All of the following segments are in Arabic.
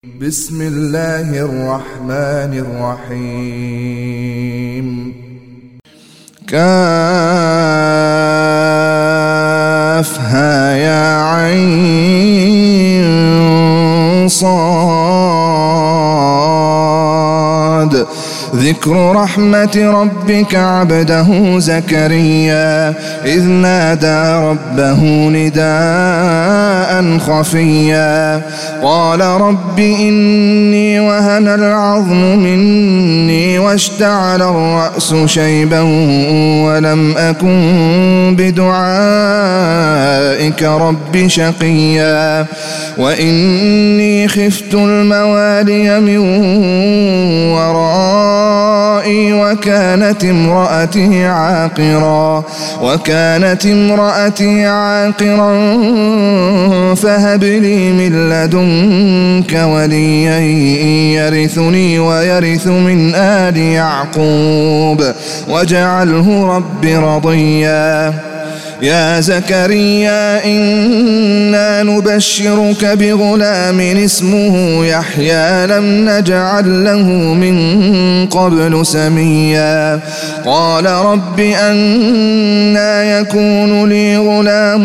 بسم الله الرحمن الرحيم كافها يا عين صاد ذكر رحمة ربك عبده زكريا إذ نادى ربه نداء خفيا قال رب إني وهن العظم مني واشتعل الرأس شيبا ولم أكن بدعائك رب شقيا وإني خفت الموالي من ورائي وكانت امرأتي عاقرا فهب لي من لدنك وليا يرثني ويرث من آل يعقوب واجعله رب رضيا يا زكريا إنا نبشرك بغلام اسمه يحيى لم نجعل له من قبل سميا قال رب أنى يكون لي غلام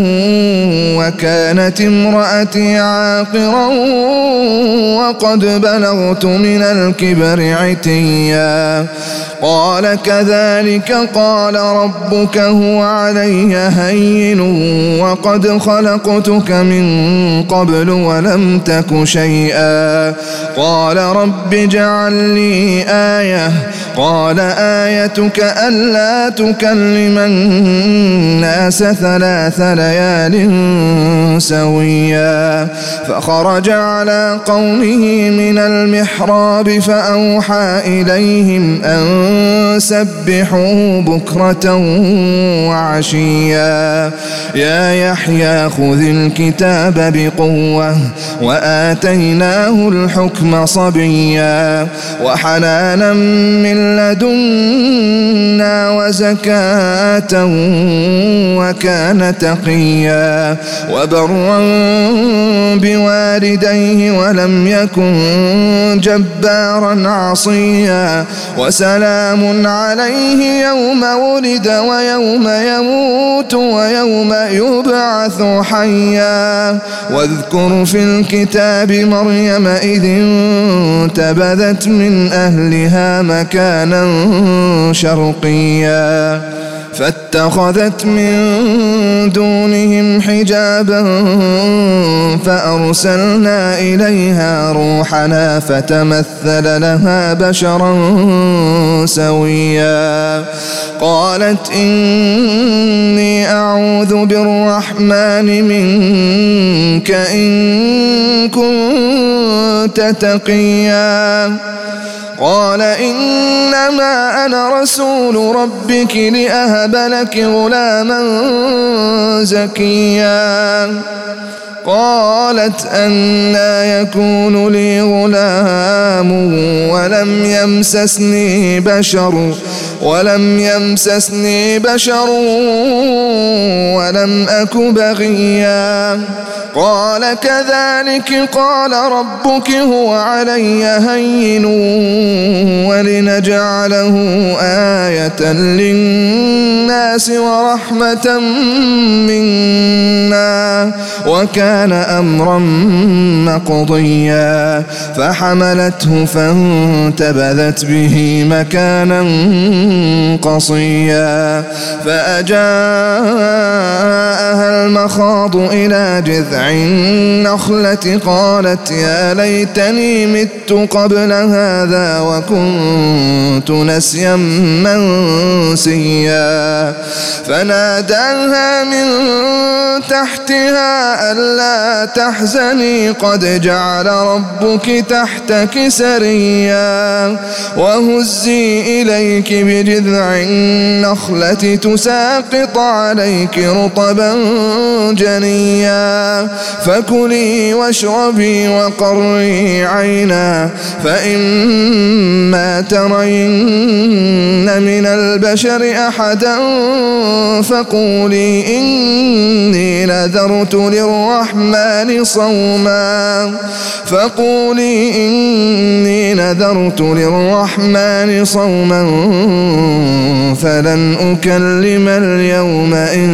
وكانت امرأتي عاقرا وقد بلغت من الكبر عتيا قال كذلك قال ربك هو علي هين وقد خلقتك من قبل ولم تك شيئا قال رب اجعل لي آية قال آيتك ألا تكلم الناس 3 ليال سويا فخرج على قومه من المحراب فأوحى إليهم أن سبحوا بكرة وعشيا يا يحيى خذ الكتاب بقوة وآتيناه الحكم صبيا وحنانا من لدنا وزكاة وكان تقيا وبرا بوالديه ولم يكن جبارا عصيا وسلام عليه يوم ولد ويوم يموت ويوم يبعث حيا واذكر في الكتاب مريم إذ انتبذت من أهلها مكانا شرقيا فاتخذت من دونهم حجابا فأرسلنا إليها روحنا فتمثل لها بشرا سويا قالت إني أعوذ بالرحمن منك إن كنت تقيا قال إنما أنا رسول ربك لأهب لك غلاما زكيا قالت أنى يكون لي غلام ولم يمسسني بشر ولم أك بغيا قال كذلك قال ربك هو علي هين ولنجعله آية للناس ورحمة منا وكان أمرا مقضيا فحملته فانتبذت به مكانا قصيا فأجاءها المخاض إلى جذع النخلة قالت يا ليتني مت قبل هذا وكنت نسيا منسيا فناداها من تحتها ألا تحزني قد جعل ربك تحتك سريا وهزي إليك بجذع النخلة تساقط عليك رطبا جنيا فكلي واشربي وقري عينا فإما ترين من البشر أحدا فقولي إني نذرت للرحمن صوما فلن أكلم اليوم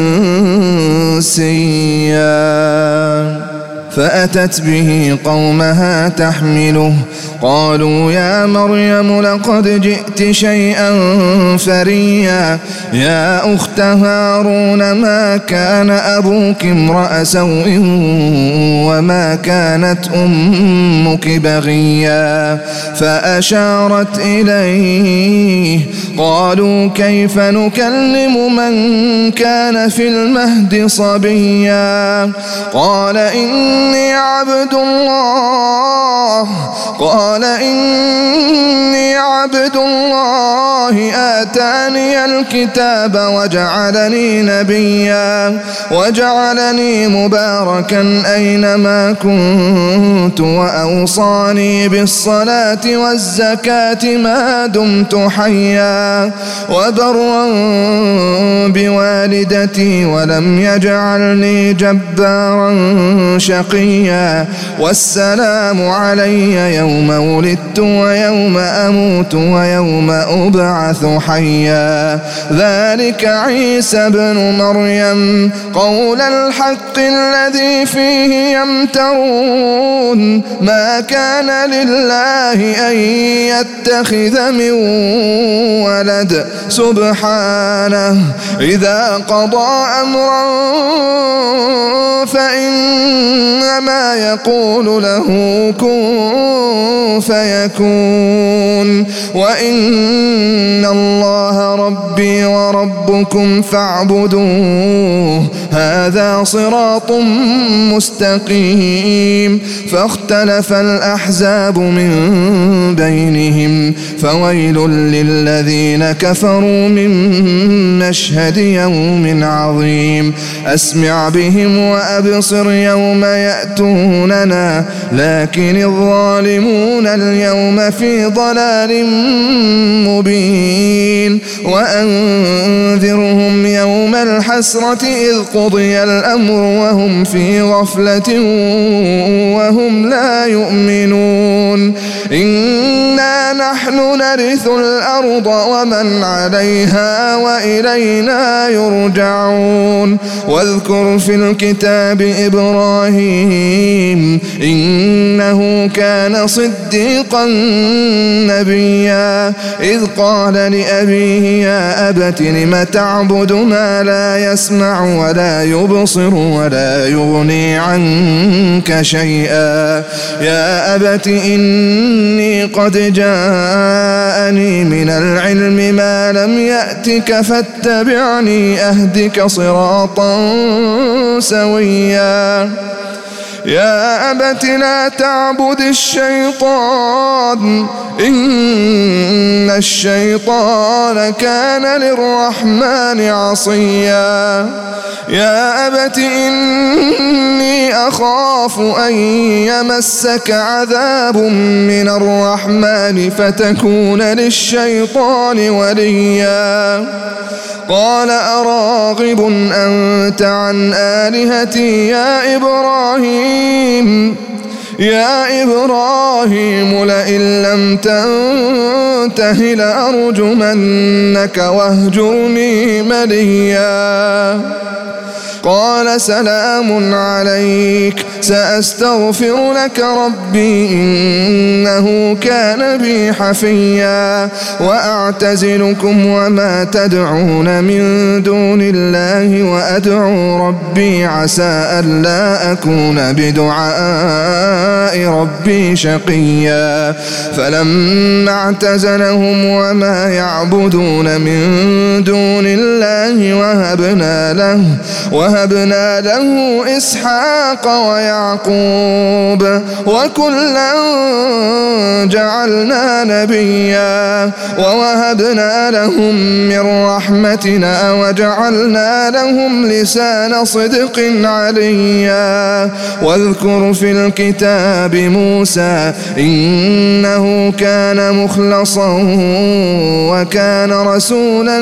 إنسيا فأتت به قومها تحمله قالوا يا مريم لقد جئت شيئا فريا يا أخت هارون ما كان أبوك امرأ سوء وما كانت أمك بغيا فأشارت إليه قالوا كيف نكلم من كان في المهد صبيا قال إني عبد الله آتاني الكتاب وجعلني نبيا وجعلني مباركا أينما كنت وأوصاني بالصلاة والزكاة ما دمت حيا وبرا بوالدتي ولم يجعلني جبارا شقيا والسلام علي يوم ولدت ويوم أموت ويوم أبعث حيا ذلك عيسى ابن مريم قول الحق الذي فيه يمترون ما كان لله أن يتخذ من ولد سبحانه إذا قضى أمرا فإنما يقول له كن فيكون وإن الله ربي وربكم فاعبدوه هذا صراط مستقيم فاختلف الأحزاب من بينهم فويل للذين كفروا من مشهد يوم عظيم أسمع بهم وأبصر يوم يأتوننا لكن الظالمون اليوم في ضلال مبين وأنذرهم يوم الحسرة إذ قضي الأمر وهم في غفلة وهم لا يؤمنون إنا نحن نرث الأرض ومن عليها وإلينا يرجعون واذكر في الكتاب إبراهيم إنه كان صديقا نبيا إذ قال لأبيه يا أبت لم تعبد ما لا يسمع ولا يبصر ولا يغني عنك شيئا يا أبت إني قد جاءني من العلم ما لم يأتك فاتبعني أهدك صراطا سويا يا أبت لا تعبد الشيطان إن الشيطان كان للرحمن عصيا يا أبت إني أخاف أن يمسك عذاب من الرحمن فتكون للشيطان وليا قال أراغب أنت عن آلهتي يا إبراهيم لئن لم تنته لأرجمنك واهجرني مليا قال سلام عليك سأستغفر لك ربي إنه كان بي حفيا وأعتزلكم وما تدعون من دون الله وأدعو ربي عسى ألا أكون بدعاء ربي شقيا فلما اعتزلهم وما يعبدون من دون الله وهبنا ووهبنا له إسحاق ويعقوب وكلا جعلنا نبيا ووهبنا لهم من رحمتنا وجعلنا لهم لسان صدق عليا واذكر في الكتاب موسى إنه كان مخلصا وكان رسولا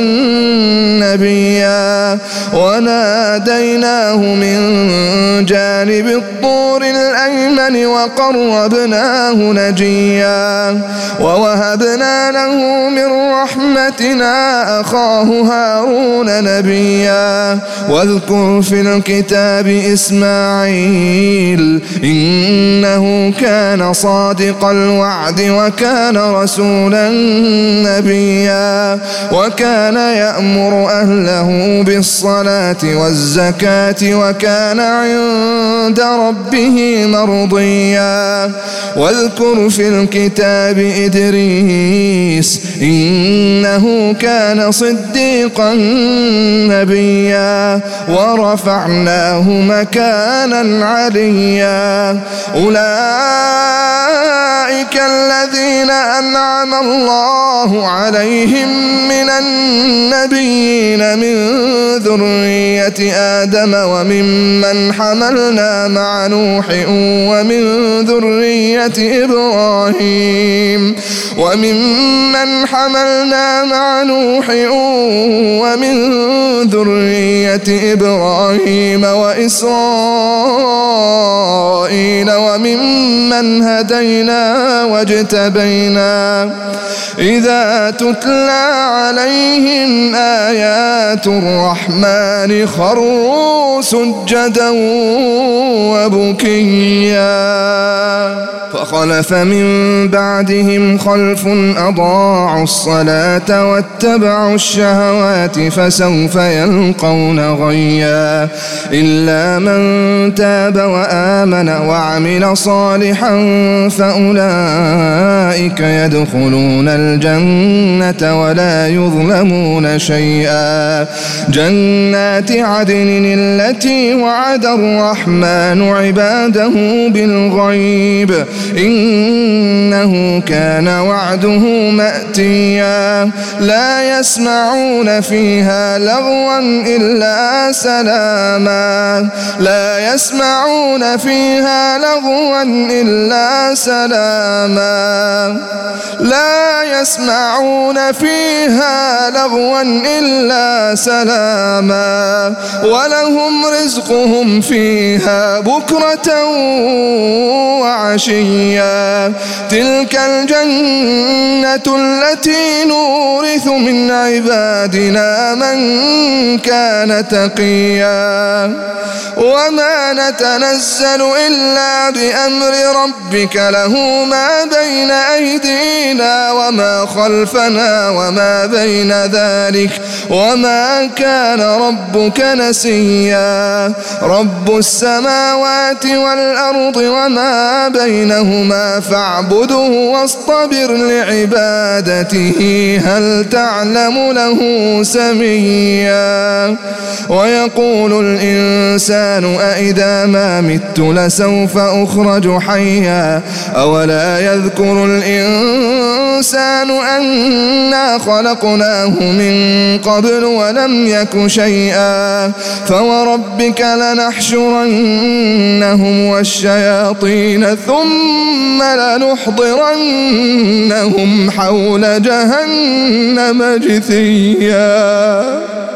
نبيا وناديناه من جانب الطور الأيمن وقربناه نجيا ووهبنا له من رحمتنا أخاه هارون نبيا واذكر في الكتاب إسماعيل إنه كان صادق الوعد وكان رسولا نبيا وكان يأمر أهله بالصلاة والزكاة وكان عند ربه مرضيا واذكر في الكتاب إدريس إنه كان صديقا نبيا ورفعناه مكانا عليا أولئك الذين أنعم الله عليهم من النبيين من ذرية آدم وممن حملنا مع نوح ومن ذرية إبراهيم وإسرائيل وممن هدينا واجتبينا إذا تتلى عليهم آيات الرحمن خروا سجدا وبكيا فخلف من بعدهم خلف أضاعوا الصلاة واتبعوا الشهوات فسوف يلقون غيا إلا من تاب وآمن وعمل صالحا فأولئك يدخلون الجنة ولا يظلمون شيئا جنات عدن التي وعد الرحمن عباده بالغيب إنه كان وعده مأتيا لا يسمعون فيها لغوا إلا سلاما ولهم رزقهم فيها بكرة وعشيا تلك الجنة التي نورث من عبادنا من كان تقيا وما نتنزل إلا بأمر ربك له ما بين أيدينا وما خلفنا وما بين ذلك وما كان ربك نسيا رب السماوات والأرض وما بينهما فاعبده واصطبر لعبادته هل تعلم له سميا ويقول الإنسان أإذا ما مت لسوف أخرج حيا أولا يذكر الإنسان أنا خلقناه من قبل ولم يك شيئا فوربك لنحشرنهم والشياطين ثم لنحضرنهم حول جهنم جثيا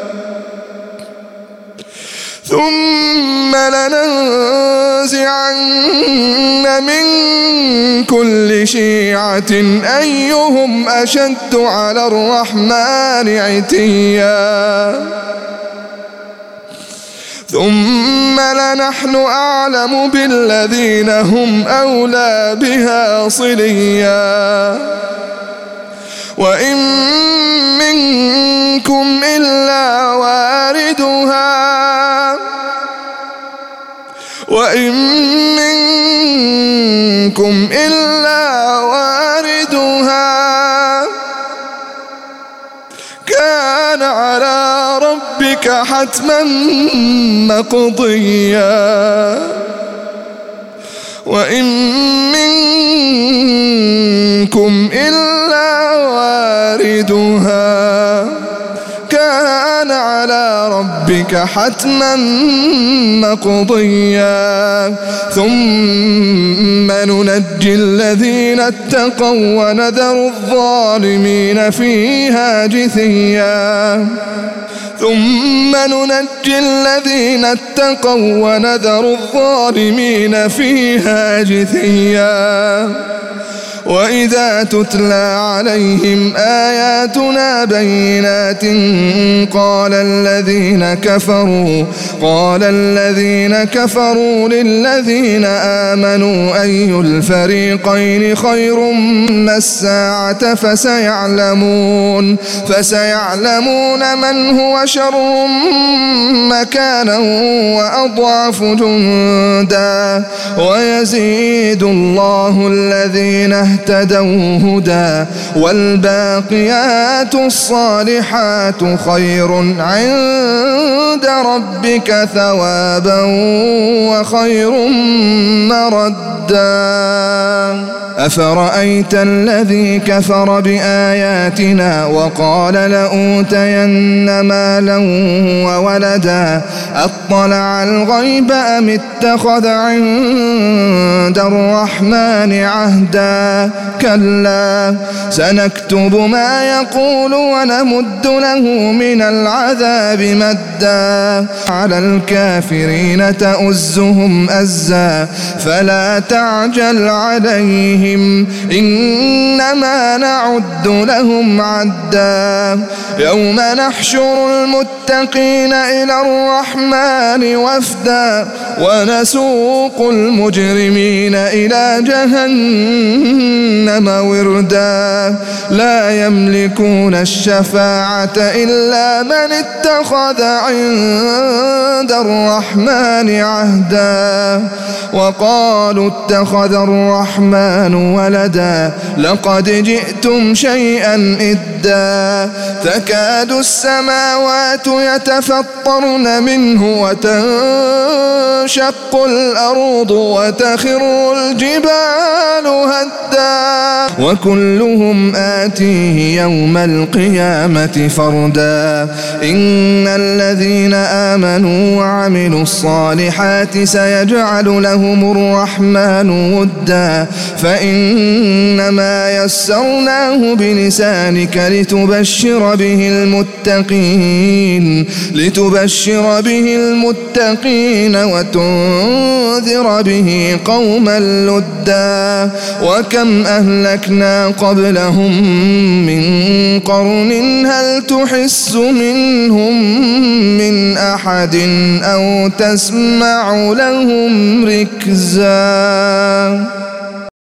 ثم لننزعن من كل شيعة أيهم أشد على الرحمن عتيا ثم لنحن أعلم بالذين هم أولى بها صليا وإن منكم إلا واردها كان على ربك ربك حتما مقضيا وإن منكم إلا واردها كان على ربك حتما مقضيا ثم ننجي الذين اتقوا ونذر الظالمين فيها جثيا ثم ننجي الذين اتقوا ونذر الظالمين فيها جثيا وإذا تتلى عليهم آياتنا بينات قال الذين كفروا للذين آمنوا أي الفريقين خير ما الساعة فسيعلمون من هو شر مكانا وأضعف جندا ويزيد الله الذين اهتدوا هدى والباقيات الصالحات خير عند ربك ثوابا وخير مردا أفرأيت الذي كفر بآياتنا وقال لأوتين مالا وولدا أطلع الغيب أم اتخذ عند الرحمن عهدا كلا سنكتب ما يقول ونمد له من العذاب مدا على الكافرين تؤزهم أزا فلا تعجل عليهم إنما نعد لهم عدا يوم نحشر المتقين إلى الرحمن وفدا ونسوق المجرمين إلى جهنم وردا لا يملكون الشفاعة إلا من اتخذ عند الرحمن عهدا وقالوا اتخذ الرحمن ولدا لقد جئتم شيئا إدا تكاد السماوات يتفطرن منه وتنشق الأرض وتخر الجبال هدا وكلهم آتيه يوم القيامة فردا إن الذين آمنوا وعملوا الصالحات سيجعل لهم الرحمن ودا فإنما يسرناه بلسانك لتبشر به المتقين وتنذر به قوما لدا وكم أهلكنا قبلهم من قرن هل تحس منهم من أحد أو تسمع لهم ركزا